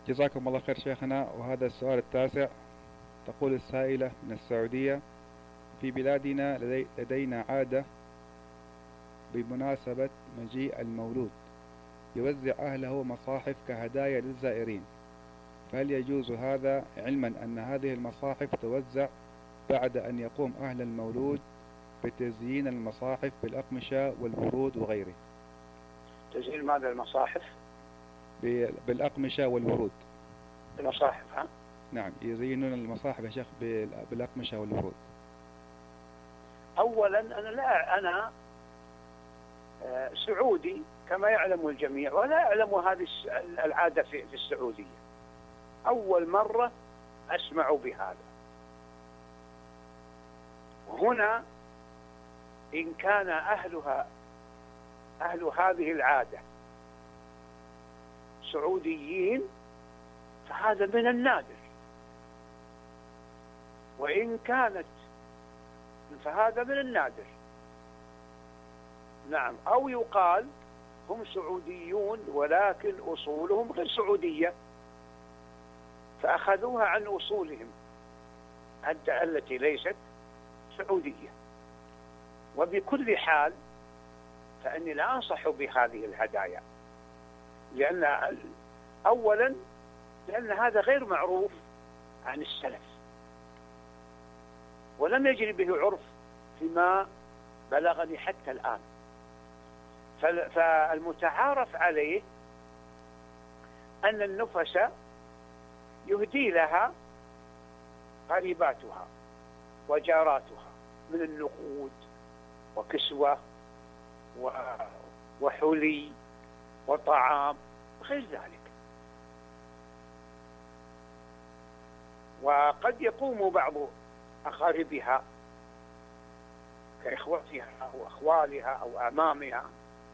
جزاكم الله خير شيخنا. وهذا السؤال التاسع، تقول السائلة من السعودية: في بلادنا لدينا عادة بمناسبة مجيء المولود يوزع أهله مصاحف كهدايا للزائرين، فهل يجوز هذا، علما أن هذه المصاحف توزع بعد أن يقوم أهل المولود بتزيين المصاحف بالأقمشة والورود وغيره؟ تزيين ماذا؟ المصاحف؟ بالأقمشة والورود. المصاحف، ها؟ نعم، يزينون المصاحف يا شيخ بالأقمشة والورود. أولا أنا سعودي كما يعلم الجميع، ولا يعلم هذه العادة في السعودية. أول مرة أسمع بهذا. وهنا إن كان أهل هذه العادة سعوديين فهذا من النادر، وإن كانت فهذا من النادر. نعم، أو يقال هم سعوديون ولكن أصولهم غير سعودية، فأخذوها عن أصولهم التي ليست سعودية. وبكل حال فإني لا أنصح بهذه الهدايا، أولا لأن هذا غير معروف عن السلف، ولم يجري به عرف فيما بلغني حتى الآن. فالمتعارف عليه أن النفس يهدي لها قريباتها وجاراتها من النقود وكسوة وحلي وطعام وغير ذلك. وقد يقوم بعض أقاربها كإخوتها أو أخوالها أو أعمامها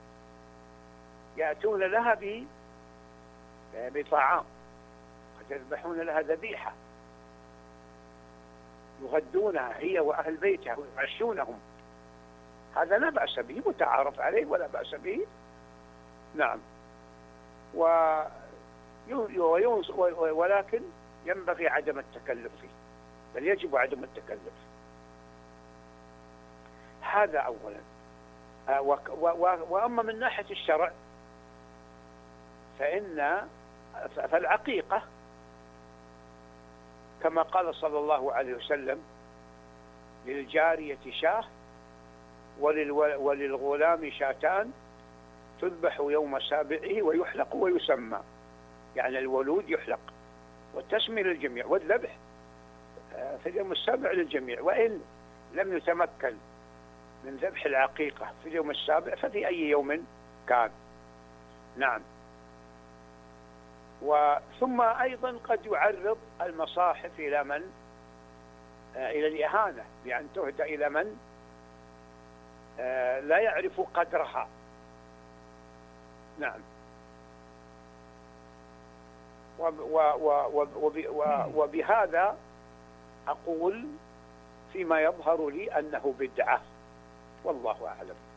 يأتون لها بطعام، قد يذبحون لها ذبيحة يغدونها هي وأهل بيتها ويعشونهم. هذا لا بأس به، متعارف عليه ولا بأس به. نعم، ولكن ينبغي عدم التكلف فيه، بل يجب عدم التكلف. هذا أولا. وأما من ناحية الشرع فالعقيقة كما قال صلى الله عليه وسلم: للجارية شاة وللغلام شاتان تذبح يوم سابعه ويحلق ويسمى. يعني الولود يحلق والتسمية للجميع، والذبح في اليوم السابع للجميع، وإن لم يتمكن من ذبح العقيقة في اليوم السابع ففي أي يوم كان. نعم. ثم أيضا قد يعرض المصاحف إلى من؟ إلى الإهانة، بأن تهدى إلى من لا يعرف قدرها. نعم. وبهذا أقول فيما يظهر لي أنه بدعة، والله أعلم.